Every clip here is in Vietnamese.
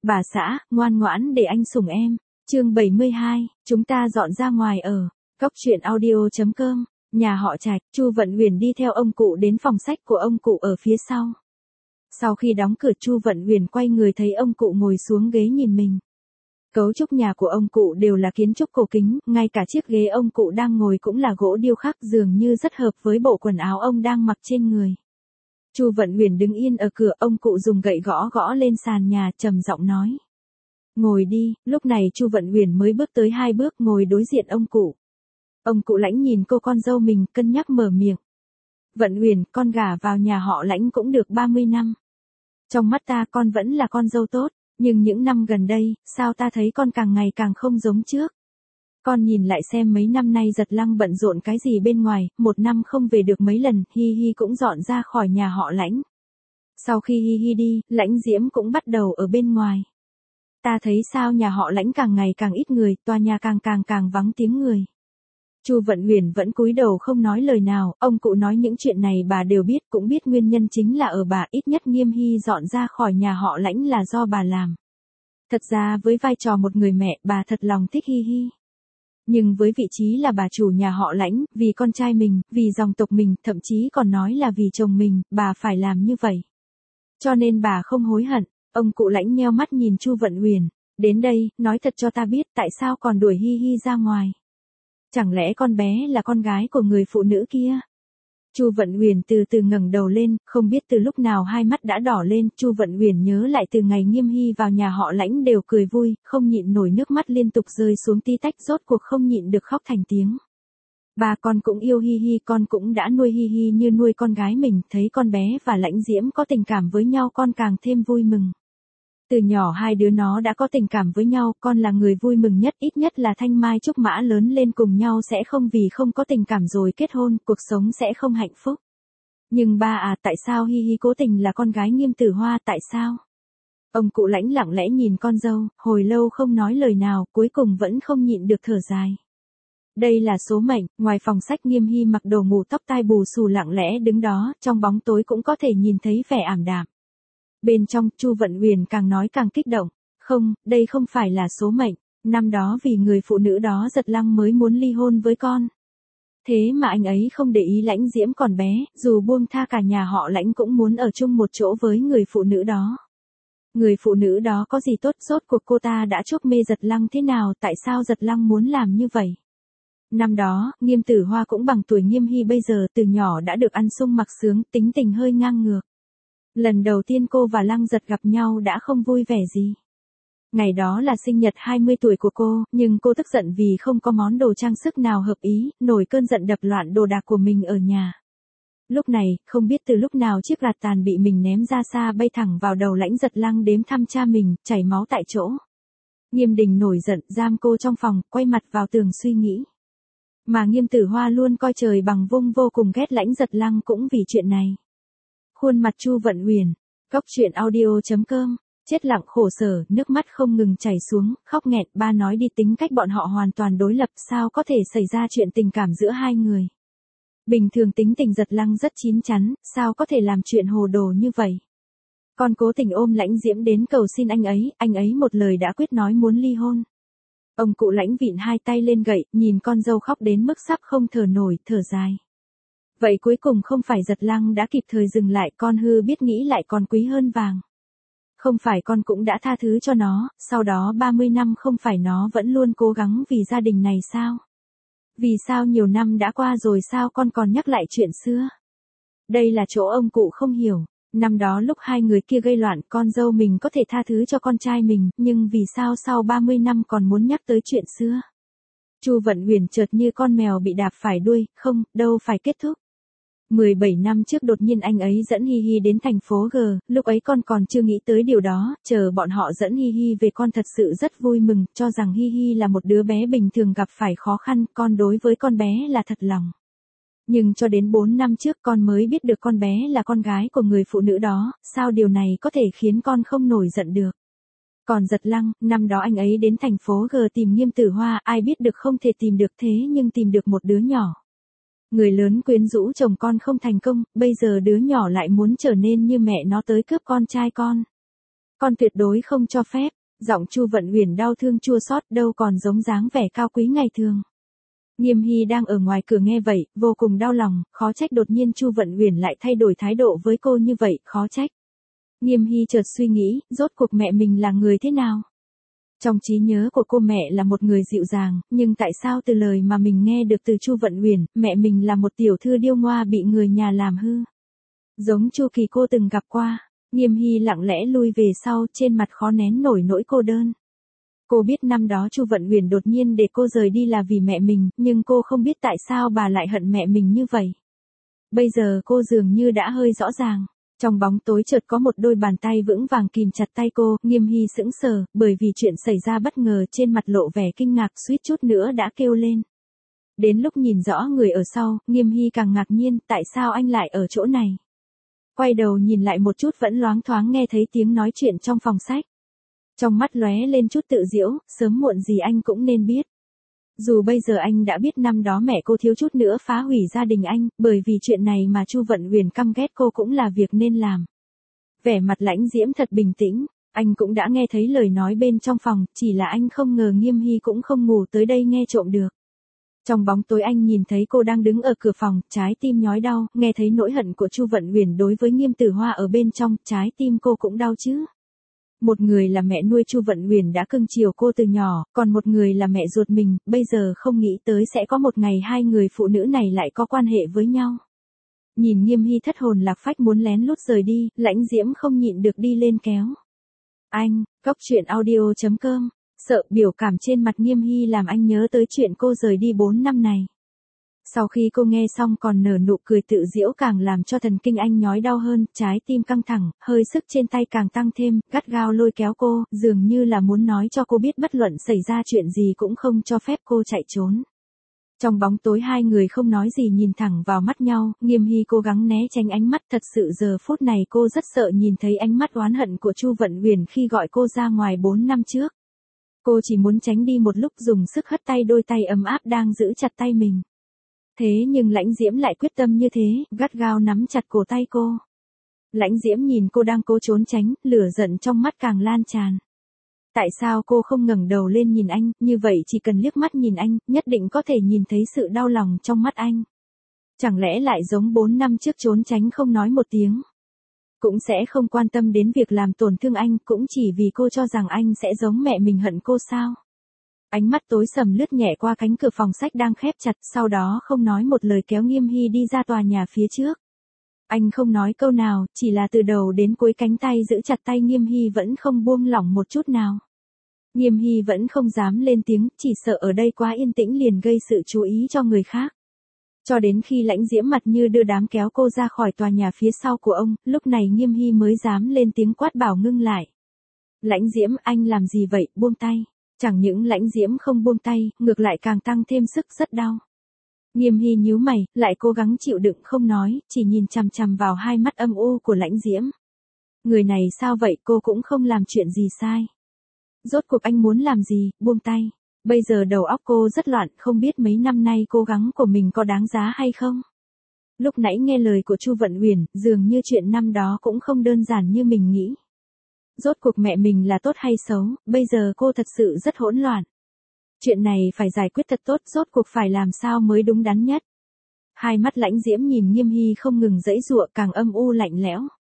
Bà xã, ngoan ngoãn để anh sủng em. Chương 72, chúng ta dọn ra ngoài ở. Cóc truyện audio.com. Nhà họ Trạch, Chu Vận Huyền đi theo ông cụ đến phòng sách của ông cụ ở phía sau. Sau khi đóng cửa, Chu Vận Huyền quay người thấy ông cụ ngồi xuống ghế nhìn mình. Cấu trúc nhà của ông cụ đều là kiến trúc cổ kính, ngay cả chiếc ghế ông cụ đang ngồi cũng là gỗ điêu khắc, dường như rất hợp với bộ quần áo ông đang mặc trên người. Chu Vận Huyền đứng yên ở cửa, ông cụ dùng gậy gõ gõ lên sàn nhà, trầm giọng nói: "Ngồi đi." Lúc này Chu Vận Huyền mới bước tới 2 bước, ngồi đối diện ông cụ. Ông cụ Lãnh nhìn cô con dâu mình, cân nhắc mở miệng: "Vận Huyền, con gả vào nhà họ Lãnh cũng được 30 năm. Trong mắt ta con vẫn là con dâu tốt, nhưng những năm gần đây, sao ta thấy con càng ngày càng không giống trước. Con nhìn lại xem mấy năm nay Giật Lăng bận rộn cái gì bên ngoài, 1 năm không về được mấy lần, Hi Hi cũng dọn ra khỏi nhà họ Lãnh. Sau khi Hi Hi đi, Lãnh Diễm cũng bắt đầu ở bên ngoài. Ta thấy sao nhà họ Lãnh càng ngày càng ít người, tòa nhà càng vắng tiếng người." Chu Vận Huyền vẫn cúi đầu không nói lời nào, ông cụ nói những chuyện này bà đều biết, cũng biết nguyên nhân chính là ở bà, ít nhất Nghiêm Hy dọn ra khỏi nhà họ Lãnh là do bà làm. Thật ra với vai trò một người mẹ, bà thật lòng thích Hi Hi. Nhưng với vị trí là bà chủ nhà họ Lãnh, vì con trai mình, vì dòng tộc mình, thậm chí còn nói là vì chồng mình, bà phải làm như vậy. Cho nên bà không hối hận. Ông cụ Lãnh nheo mắt nhìn Chu Vận Huyền: "Đến đây, nói thật cho ta biết, tại sao còn đuổi Hi Hi ra ngoài? Chẳng lẽ con bé là con gái của người phụ nữ kia?" Chu Vận Huyền từ từ ngẩng đầu lên, không biết từ lúc nào hai mắt đã đỏ lên. Chu Vận Huyền nhớ lại từ ngày Nghiêm Hy vào nhà họ Lãnh đều cười vui, không nhịn nổi nước mắt liên tục rơi xuống tí tách, rốt cuộc không nhịn được khóc thành tiếng. "Ba con cũng yêu Hi Hi, con cũng đã nuôi Hi Hi như nuôi con gái mình, thấy con bé và Lãnh Diễm có tình cảm với nhau con càng thêm vui mừng. Từ nhỏ hai đứa nó đã có tình cảm với nhau, con là người vui mừng nhất, ít nhất là thanh mai trúc mã lớn lên cùng nhau sẽ không vì không có tình cảm rồi kết hôn, cuộc sống sẽ không hạnh phúc. Nhưng ba à, tại sao Hi Hi cố tình là con gái Nghiêm Tử Hoa, tại sao?" Ông cụ Lãnh lặng lẽ nhìn con dâu, hồi lâu không nói lời nào, cuối cùng vẫn không nhịn được thở dài. Đây là số mệnh. Ngoài phòng sách, Nghiêm Hy mặc đồ ngủ, tóc tai bù xù lặng lẽ đứng đó, trong bóng tối cũng có thể nhìn thấy vẻ ảm đạm. Bên trong, Chu Vận Huyền càng nói càng kích động: "Không, đây không phải là số mệnh. Năm đó vì người phụ nữ đó Giật Lăng mới muốn ly hôn với con. Thế mà anh ấy không để ý Lãnh Diễm còn bé, dù buông tha cả nhà họ Lãnh cũng muốn ở chung một chỗ với người phụ nữ đó. Người phụ nữ đó có gì tốt, rốt cuộc cô ta đã chuốc mê Giật Lăng thế nào, tại sao Giật Lăng muốn làm như vậy? Năm đó, Nghiêm Tử Hoa cũng bằng tuổi Nghiêm Hy bây giờ, từ nhỏ đã được ăn sung mặc sướng, tính tình hơi ngang ngược. Lần đầu tiên cô và Lăng Giật gặp nhau đã không vui vẻ gì. Ngày đó là sinh nhật 20 tuổi của cô, nhưng cô tức giận vì không có món đồ trang sức nào hợp ý, nổi cơn giận đập loạn đồ đạc của mình ở nhà. Lúc này, không biết từ lúc nào chiếc lạt tàn bị mình ném ra xa bay thẳng vào đầu Lãnh Giật Lăng đếm thăm cha mình, chảy máu tại chỗ. Nghiêm Đình nổi giận, giam cô trong phòng, quay mặt vào tường suy nghĩ. Mà Nghiêm Tử Hoa luôn coi trời bằng vung, vô cùng ghét Lãnh Giật Lăng cũng vì chuyện này. Khuôn mặt Chu Vận Huyền. Cóc truyện audio.com. Chết lặng khổ sở, nước mắt không ngừng chảy xuống, khóc nghẹn. Ba nói đi, tính cách bọn họ hoàn toàn đối lập, sao có thể xảy ra chuyện tình cảm giữa hai người. Bình thường tính tình Giật Lăng rất chín chắn, sao có thể làm chuyện hồ đồ như vậy. Con cố tình ôm Lãnh Diễm đến cầu xin anh ấy một lời đã quyết nói muốn ly hôn." Ông cụ Lãnh vịn 2 tay lên gậy, nhìn con dâu khóc đến mức sắp không thở nổi, thở dài. "Vậy cuối cùng không phải Giật Lăng đã kịp thời dừng lại, con hư biết nghĩ lại còn quý hơn vàng. Không phải con cũng đã tha thứ cho nó, sau đó 30 năm không phải nó vẫn luôn cố gắng vì gia đình này sao? Vì sao nhiều năm đã qua rồi sao con còn nhắc lại chuyện xưa?" Đây là chỗ ông cụ không hiểu. Năm đó lúc hai người kia gây loạn, con dâu mình có thể tha thứ cho con trai mình, nhưng vì sao sau 30 năm còn muốn nhắc tới chuyện xưa? Chu Vận Huyền chợt như con mèo bị đạp phải đuôi, không, đâu phải kết thúc. 17 năm trước đột nhiên anh ấy dẫn Hi Hi đến thành phố G, lúc ấy con còn chưa nghĩ tới điều đó, chờ bọn họ dẫn Hi Hi về con thật sự rất vui mừng, cho rằng Hi Hi là một đứa bé bình thường gặp phải khó khăn, con đối với con bé là thật lòng. Nhưng cho đến 4 năm trước con mới biết được con bé là con gái của người phụ nữ đó, sao điều này có thể khiến con không nổi giận được. Còn Giật Lăng, năm đó anh ấy đến thành phố G tìm Nghiêm Tử Hoa, ai biết được không thể tìm được, thế nhưng tìm được một đứa nhỏ. Người lớn quyến rũ chồng con không thành công, bây giờ đứa nhỏ lại muốn trở nên như mẹ nó tới cướp con trai con. Con tuyệt đối không cho phép. Giọng Chu Vận Huyền đau thương chua xót, đâu còn giống dáng vẻ cao quý ngày thường. Nghiêm Hy đang ở ngoài cửa nghe vậy, vô cùng đau lòng, khó trách đột nhiên Chu Vận Huyền lại thay đổi thái độ với cô như vậy, khó trách. Nghiêm Hy chợt suy nghĩ, rốt cuộc mẹ mình là người thế nào? Trong trí nhớ của cô, mẹ là một người dịu dàng, nhưng tại sao từ lời mà mình nghe được từ Chu Vận Huyền, mẹ mình là một tiểu thư điêu ngoa bị người nhà làm hư. Giống Chu Kỳ cô từng gặp qua. Nghiêm Hy lặng lẽ lui về sau, trên mặt khó nén nổi nỗi cô đơn. Cô biết năm đó Chu Vận Huyền đột nhiên để cô rời đi là vì mẹ mình, nhưng cô không biết tại sao bà lại hận mẹ mình như vậy. Bây giờ cô dường như đã hơi rõ ràng. Trong bóng tối chợt có một đôi bàn tay vững vàng kìm chặt tay cô, Nghiêm Hy sững sờ, bởi vì chuyện xảy ra bất ngờ, trên mặt lộ vẻ kinh ngạc, suýt chút nữa đã kêu lên. Đến lúc nhìn rõ người ở sau, Nghiêm Hy càng ngạc nhiên, tại sao anh lại ở chỗ này? Quay đầu nhìn lại một chút vẫn loáng thoáng nghe thấy tiếng nói chuyện trong phòng sách. Trong mắt lóe lên chút tự giễu, sớm muộn gì anh cũng nên biết. Dù bây giờ anh đã biết năm đó mẹ cô thiếu chút nữa phá hủy gia đình anh, bởi vì chuyện này mà Chu Vận Huyền căm ghét cô cũng là việc nên làm. Vẻ mặt Lãnh Diễm thật bình tĩnh, anh cũng đã nghe thấy lời nói bên trong phòng, chỉ là anh không ngờ Nghiêm Hy cũng không ngủ tới đây nghe trộm được. Trong bóng tối anh nhìn thấy cô đang đứng ở cửa phòng, trái tim nhói đau, nghe thấy nỗi hận của Chu Vận Huyền đối với Nghiêm Tử Hoa ở bên trong, trái tim cô cũng đau chứ. Một người là mẹ nuôi Chu Vận Huyền đã cưng chiều cô từ nhỏ, còn một người là mẹ ruột mình, bây giờ không nghĩ tới sẽ có một ngày hai người phụ nữ này lại có quan hệ với nhau. Nhìn Nghiêm Hy thất hồn lạc phách muốn lén lút rời đi, Lãnh Diễm không nhịn được đi lên kéo. Anh, Cốc.audio.com. Sợ biểu cảm trên mặt Nghiêm Hy làm anh nhớ tới chuyện cô rời đi 4 năm này. Sau khi cô nghe xong còn nở nụ cười tự giễu càng làm cho thần kinh anh nhói đau hơn, trái tim căng thẳng, hơi sức trên tay càng tăng thêm, gắt gao lôi kéo cô, dường như là muốn nói cho cô biết bất luận xảy ra chuyện gì cũng không cho phép cô chạy trốn. Trong bóng tối hai người không nói gì nhìn thẳng vào mắt nhau, Nghiêm Hy cố gắng né tránh ánh mắt, thật sự giờ phút này cô rất sợ nhìn thấy ánh mắt oán hận của Chu Vận Huyền khi gọi cô ra ngoài 4 năm trước. Cô chỉ muốn tránh đi một lúc, dùng sức hất tay đôi tay ấm áp đang giữ chặt tay mình. Thế nhưng Lãnh Diễm lại quyết tâm như thế, gắt gao nắm chặt cổ tay cô. Lãnh Diễm nhìn cô đang cố trốn tránh, lửa giận trong mắt càng lan tràn. Tại sao cô không ngẩng đầu lên nhìn anh, như vậy chỉ cần liếc mắt nhìn anh, nhất định có thể nhìn thấy sự đau lòng trong mắt anh. Chẳng lẽ lại giống 4 năm trước trốn tránh không nói một tiếng? Cũng sẽ không quan tâm đến việc làm tổn thương anh, cũng chỉ vì cô cho rằng anh sẽ giống mẹ mình hận cô sao? Ánh mắt tối sầm lướt nhẹ qua cánh cửa phòng sách đang khép chặt, sau đó không nói một lời kéo Nghiêm Hy đi ra tòa nhà phía trước. Anh không nói câu nào, chỉ là từ đầu đến cuối cánh tay giữ chặt tay Nghiêm Hy vẫn không buông lỏng một chút nào. Nghiêm Hy vẫn không dám lên tiếng, chỉ sợ ở đây quá yên tĩnh liền gây sự chú ý cho người khác. Cho đến khi Lãnh Diễm mặt như đưa đám kéo cô ra khỏi tòa nhà phía sau của ông, lúc này Nghiêm Hy mới dám lên tiếng quát bảo ngưng lại. Lãnh Diễm, anh làm gì vậy, buông tay. Chẳng những Lãnh Diễm không buông tay, ngược lại càng tăng thêm sức, rất đau. Nghiêm Hy nhíu mày, lại cố gắng chịu đựng không nói, chỉ nhìn chằm chằm vào hai mắt âm u của Lãnh Diễm. Người này sao vậy, cô cũng không làm chuyện gì sai. Rốt cuộc anh muốn làm gì, buông tay. Bây giờ đầu óc cô rất loạn, không biết mấy năm nay cố gắng của mình có đáng giá hay không. Lúc nãy nghe lời của Chu Vận Huyền, dường như chuyện năm đó cũng không đơn giản như mình nghĩ. Rốt cuộc mẹ mình là tốt hay xấu, bây giờ cô thật sự rất hỗn loạn. Chuyện này phải giải quyết thật tốt, rốt cuộc phải làm sao mới đúng đắn nhất. Hai mắt Lãnh Diễm nhìn Nghiêm Hy không ngừng giãy giụa, càng âm u lạnh lẽo.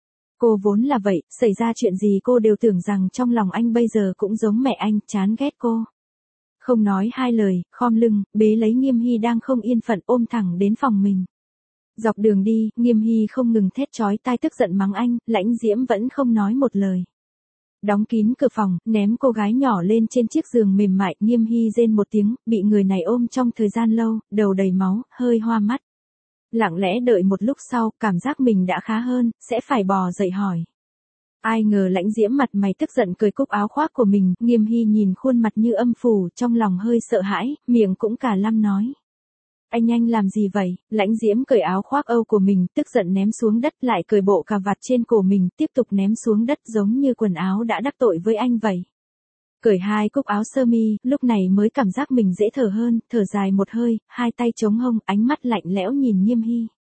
Cô vốn là vậy, xảy ra chuyện gì cô đều tưởng rằng trong lòng anh bây giờ cũng giống mẹ anh, chán ghét cô. Không nói hai lời, khom lưng, bế lấy Nghiêm Hy đang không yên phận ôm thẳng đến phòng mình. Dọc đường đi, Nghiêm Hy không ngừng thét chói tai tức giận mắng anh, Lãnh Diễm vẫn không nói một lời. Đóng kín cửa phòng, ném cô gái nhỏ lên trên chiếc giường mềm mại, Nghiêm Hy rên một tiếng, bị người này ôm trong thời gian lâu, đầu đầy máu, hơi hoa mắt. Lặng lẽ đợi một lúc sau, cảm giác mình đã khá hơn, sẽ phải bò dậy hỏi. Ai ngờ Lãnh Diễm mặt mày tức giận cởi cúc áo khoác của mình, Nghiêm Hy nhìn khuôn mặt như âm phủ, trong lòng hơi sợ hãi, miệng cũng cả lăm nói. Anh làm gì vậy? Lãnh Diễm cởi áo khoác Âu của mình, tức giận ném xuống đất, lại cởi bộ cà vạt trên cổ mình, tiếp tục ném xuống đất giống như quần áo đã đắc tội với anh vậy. Cởi hai cúc áo sơ mi, lúc này mới cảm giác mình dễ thở hơn, thở dài một hơi, hai tay chống hông, ánh mắt lạnh lẽo nhìn Nghiêm Hy.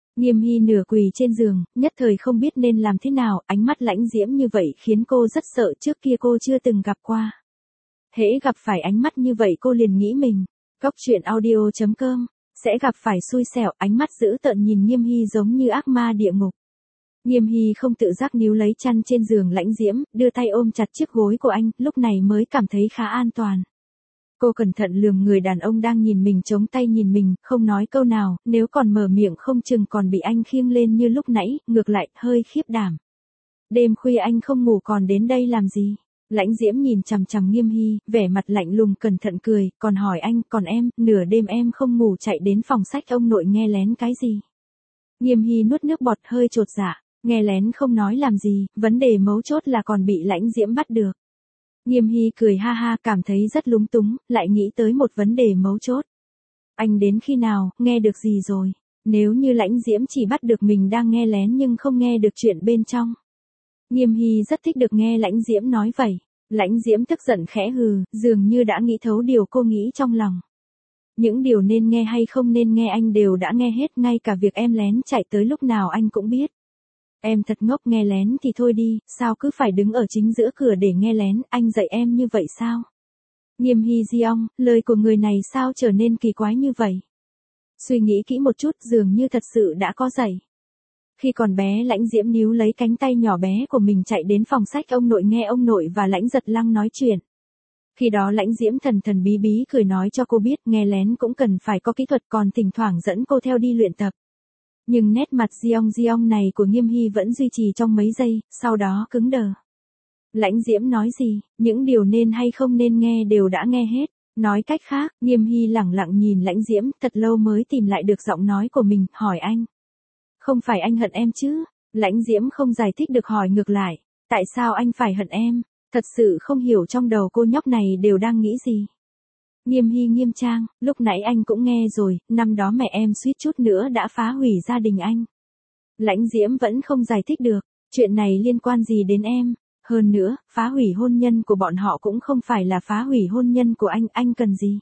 Nghiêm Hy nửa quỳ trên giường, nhất thời không biết nên làm thế nào, ánh mắt lãnh diễm như vậy khiến cô rất sợ, trước kia cô chưa từng gặp qua. Hễ gặp phải ánh mắt như vậy cô liền nghĩ mình, Cóc truyện audio.com, sẽ gặp phải xui xẻo, ánh mắt dữ tợn nhìn Nghiêm Hy giống như ác ma địa ngục. Nghiêm Hy không tự giác níu lấy chăn trên giường lãnh diễm, đưa tay ôm chặt chiếc gối của anh, lúc này mới cảm thấy khá an toàn. Cô cẩn thận lườm người đàn ông đang nhìn mình chống tay nhìn mình, không nói câu nào, nếu còn mở miệng không chừng còn bị anh khiêng lên như lúc nãy, ngược lại, hơi khiếp đảm. Đêm khuya anh không ngủ còn đến đây làm gì? Lãnh diễm nhìn chằm chằm Nghiêm Hy, vẻ mặt lạnh lùng cẩn thận cười, còn hỏi anh, còn em, nửa đêm em không ngủ chạy đến phòng sách ông nội nghe lén cái gì? Nghiêm Hy nuốt nước bọt hơi chột dạ, nghe lén không nói làm gì, vấn đề mấu chốt là còn bị lãnh diễm bắt được. Nghiêm Hy cười ha ha, cảm thấy rất lúng túng, lại nghĩ tới một vấn đề mấu chốt. Anh đến khi nào, nghe được gì rồi? Nếu như lãnh diễm chỉ bắt được mình đang nghe lén nhưng không nghe được chuyện bên trong. Nghiêm Hy rất thích được nghe lãnh diễm nói vậy. Lãnh diễm tức giận khẽ hừ, dường như đã nghĩ thấu điều cô nghĩ trong lòng. Những điều nên nghe hay không nên nghe anh đều đã nghe hết, ngay cả việc em lén chạy tới lúc nào anh cũng biết. Em thật ngốc, nghe lén thì thôi đi, sao cứ phải đứng ở chính giữa cửa để nghe lén, anh dạy em như vậy sao? Nghiêm Hy Diong, lời của người này sao trở nên kỳ quái như vậy? Suy nghĩ kỹ một chút, dường như thật sự đã có dạy. Khi còn bé lãnh diễm níu lấy cánh tay nhỏ bé của mình chạy đến phòng sách ông nội nghe ông nội và lãnh giật lăng nói chuyện. Khi đó lãnh diễm thần thần bí bí cười nói cho cô biết nghe lén cũng cần phải có kỹ thuật, còn thỉnh thoảng dẫn cô theo đi luyện tập. Nhưng nét mặt Diong này của Nghiêm Hy vẫn duy trì trong mấy giây, sau đó cứng đờ. Lãnh diễm nói gì, những điều nên hay không nên nghe đều đã nghe hết. Nói cách khác, Nghiêm Hy lẳng lặng nhìn lãnh diễm, thật lâu mới tìm lại được giọng nói của mình, hỏi anh. Không phải anh hận em chứ? Lãnh diễm không giải thích được hỏi ngược lại. Tại sao anh phải hận em? Thật sự không hiểu trong đầu cô nhóc này đều đang nghĩ gì. Nghiêm Hy nghiêm trang, lúc nãy anh cũng nghe rồi, năm đó mẹ em suýt chút nữa đã phá hủy gia đình anh. Lãnh diễm vẫn không giải thích được, chuyện này liên quan gì đến em? Hơn nữa, phá hủy hôn nhân của bọn họ cũng không phải là phá hủy hôn nhân của anh cần gì?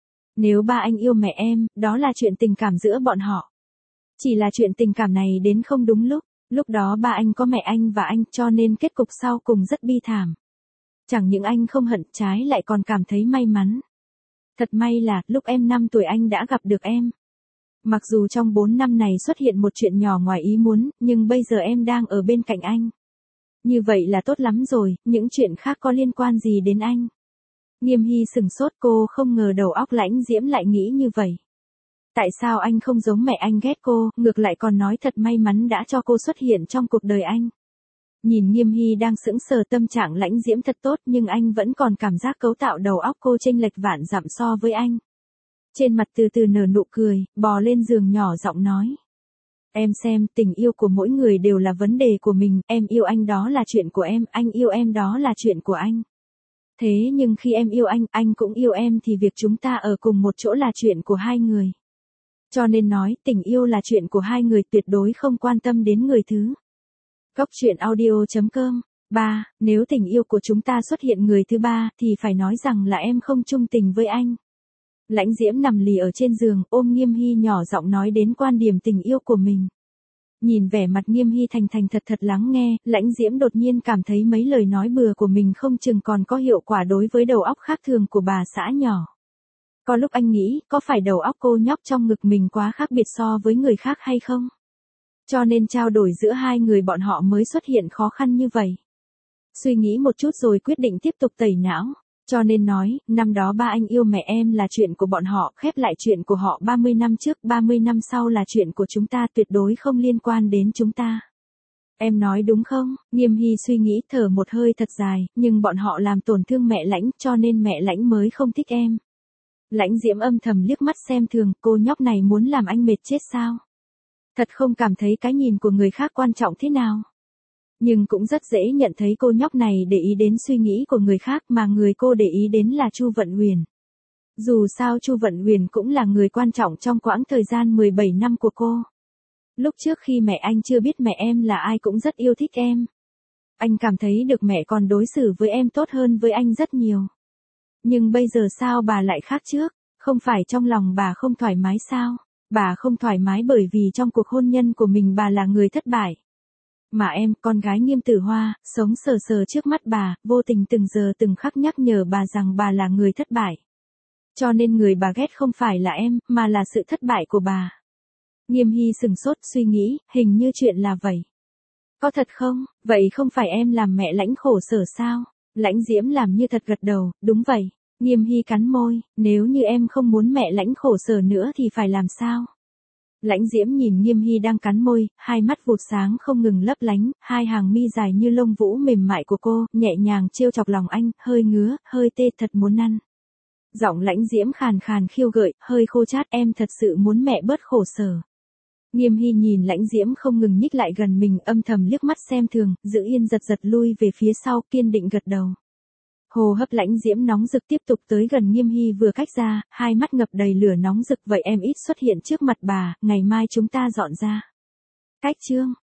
Nếu ba anh yêu mẹ em, đó là chuyện tình cảm giữa bọn họ. Chỉ là chuyện tình cảm này đến không đúng lúc đó ba anh có mẹ anh và anh cho nên kết cục sau cùng rất bi thảm. Chẳng những anh không hận, trái lại còn cảm thấy may mắn. Thật may là, lúc em 5 tuổi anh đã gặp được em. Mặc dù trong 4 năm này xuất hiện một chuyện nhỏ ngoài ý muốn, nhưng bây giờ em đang ở bên cạnh anh. Như vậy là tốt lắm rồi, những chuyện khác có liên quan gì đến anh? Nghiêm Hy sừng sốt, cô không ngờ đầu óc lãnh diễm lại nghĩ như vậy. Tại sao anh không giống mẹ anh ghét cô, ngược lại còn nói thật may mắn đã cho cô xuất hiện trong cuộc đời anh? Nhìn Nghiêm Hy đang sững sờ, tâm trạng lãnh diễm thật tốt nhưng anh vẫn còn cảm giác cấu tạo đầu óc cô chênh lệch vạn dặm so với anh. Trên mặt từ từ nở nụ cười, bò lên giường nhỏ giọng nói. Em xem, tình yêu của mỗi người đều là vấn đề của mình, em yêu anh đó là chuyện của em, anh yêu em đó là chuyện của anh. Thế nhưng khi em yêu anh cũng yêu em thì việc chúng ta ở cùng một chỗ là chuyện của hai người. Cho nên nói, tình yêu là chuyện của hai người, tuyệt đối không quan tâm đến người thứ. Cóc truyện audio.com 3. Nếu tình yêu của chúng ta xuất hiện người thứ ba, thì phải nói rằng là em không trung tình với anh. Lãnh diễm nằm lì ở trên giường, ôm Nghiêm Hy nhỏ giọng nói đến quan điểm tình yêu của mình. Nhìn vẻ mặt Nghiêm Hy thành thành thật thật lắng nghe, lãnh diễm đột nhiên cảm thấy mấy lời nói bừa của mình không chừng còn có hiệu quả đối với đầu óc khác thường của bà xã nhỏ. Có lúc anh nghĩ, có phải đầu óc cô nhóc trong ngực mình quá khác biệt so với người khác hay không? Cho nên trao đổi giữa hai người bọn họ mới xuất hiện khó khăn như vậy. Suy nghĩ một chút rồi quyết định tiếp tục tẩy não. Cho nên nói, năm đó ba anh yêu mẹ em là chuyện của bọn họ, khép lại chuyện của họ 30 năm trước, 30 năm sau là chuyện của chúng ta, tuyệt đối không liên quan đến chúng ta. Em nói đúng không? Nghiêm Hy suy nghĩ thở một hơi thật dài, nhưng bọn họ làm tổn thương mẹ lãnh cho nên mẹ lãnh mới không thích em. Lãnh diễm âm thầm liếc mắt xem thường, cô nhóc này muốn làm anh mệt chết sao? Thật không cảm thấy cái nhìn của người khác quan trọng thế nào? Nhưng cũng rất dễ nhận thấy cô nhóc này để ý đến suy nghĩ của người khác, mà người cô để ý đến là Chu Vận Huyền. Dù sao Chu Vận Huyền cũng là người quan trọng trong quãng thời gian 17 năm của cô. Lúc trước khi mẹ anh chưa biết mẹ em là ai cũng rất yêu thích em. Anh cảm thấy được mẹ còn đối xử với em tốt hơn với anh rất nhiều. Nhưng bây giờ sao bà lại khác trước, không phải trong lòng bà không thoải mái sao? Bà không thoải mái bởi vì trong cuộc hôn nhân của mình bà là người thất bại. Mà em, con gái Nghiêm Tử Hoa, sống sờ sờ trước mắt bà, vô tình từng giờ từng khắc nhắc nhở bà rằng bà là người thất bại. Cho nên người bà ghét không phải là em, mà là sự thất bại của bà. Nghiêm Hy sừng sốt suy nghĩ, hình như chuyện là vậy. Có thật không? Vậy không phải em làm mẹ Lãnh khổ sở sao? Lãnh Diễm làm như thật gật đầu, đúng vậy. Nghiêm Hy cắn môi, nếu như em không muốn mẹ Lãnh khổ sở nữa thì phải làm sao? Lãnh Diễm nhìn Nghiêm Hy đang cắn môi, hai mắt vụt sáng không ngừng lấp lánh, hai hàng mi dài như lông vũ mềm mại của cô, nhẹ nhàng trêu chọc lòng anh, hơi ngứa, hơi tê thật muốn ăn. Giọng Lãnh Diễm khàn khàn khiêu gợi, hơi khô chát, em thật sự muốn mẹ bớt khổ sở. Nghiêm Hy nhìn Lãnh Diễm không ngừng nhích lại gần mình, âm thầm liếc mắt xem thường, giữ yên giật giật lui về phía sau, kiên định gật đầu. Hồ hấp Lãnh Diễm nóng rực tiếp tục tới gần Nghiêm Hy vừa cách ra, hai mắt ngập đầy lửa nóng rực, vậy em ít xuất hiện trước mặt bà, ngày mai chúng ta dọn ra. Cách chương